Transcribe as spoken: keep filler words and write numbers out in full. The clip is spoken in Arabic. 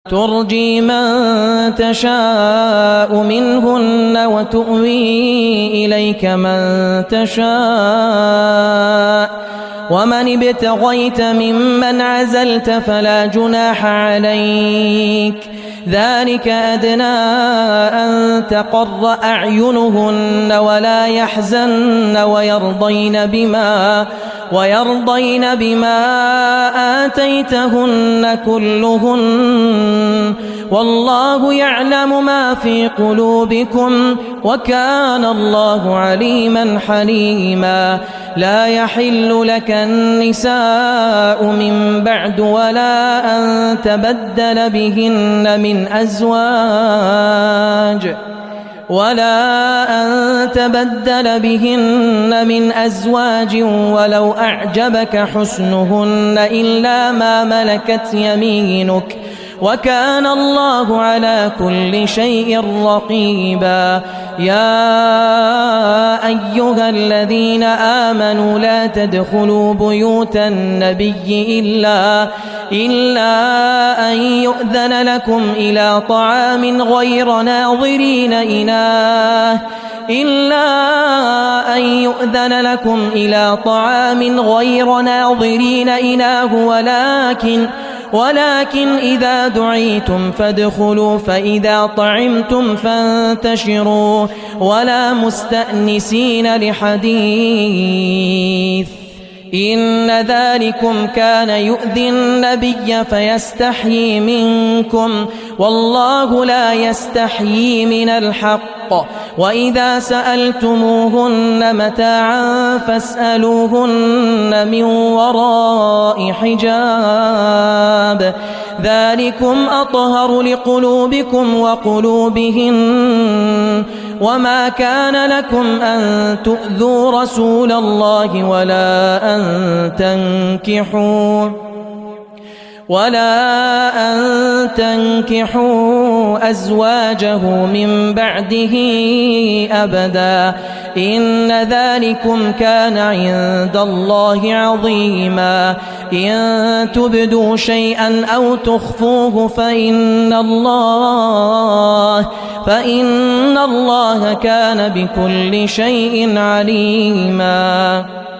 ترجي من تشاء منهن وتؤوي إليك من تشاء ومن ابتغيت ممن عزلت فلا جناح عليك ذلك أدنى أن تقر أعينهن ولا يحزن ويرضين بما ويرضين بما آتيتهن كلهن والله يعلم ما في قلوبكم وكان الله عليما حليما. لا يحل لك النساء من بعد ولا أن تبدل بهن من أزواج ولا أن تبدل بهن من أزواج ولو أعجبك حسنهن إلا ما ملكت يمينك وكان الله على كل شيء رقيبا. يا أيها الذين آمنوا لا تدخلوا بيوت النبي إلا إلا أن يؤذن لكم إلى طعام غير ناظرين إناه إلا أن يؤذن لكم إلى طعام غير ناظرين إناه ولكن ولكن إذا دعيتم فادخلوا فإذا طعمتم فانتشروا ولا مستأنسين لحديث إن ذلكم كان يؤذي النبي فيستحيي منكم والله لا يستحيي من الحق وإذا سألتموهن متاعا فاسألوهن من وراء حجاب ذلكم أطهر لقلوبكم وقلوبهن وما كان لكم أن تؤذوا رسول الله ولا أن تنكحوا ولا أن تنكحوا أزواجه من بعده أبدا إن ذلكم كان عند الله عظيما. إن تبدوا شيئا أو تخفوه فإن الله فإن الله كان بكل شيء عليما.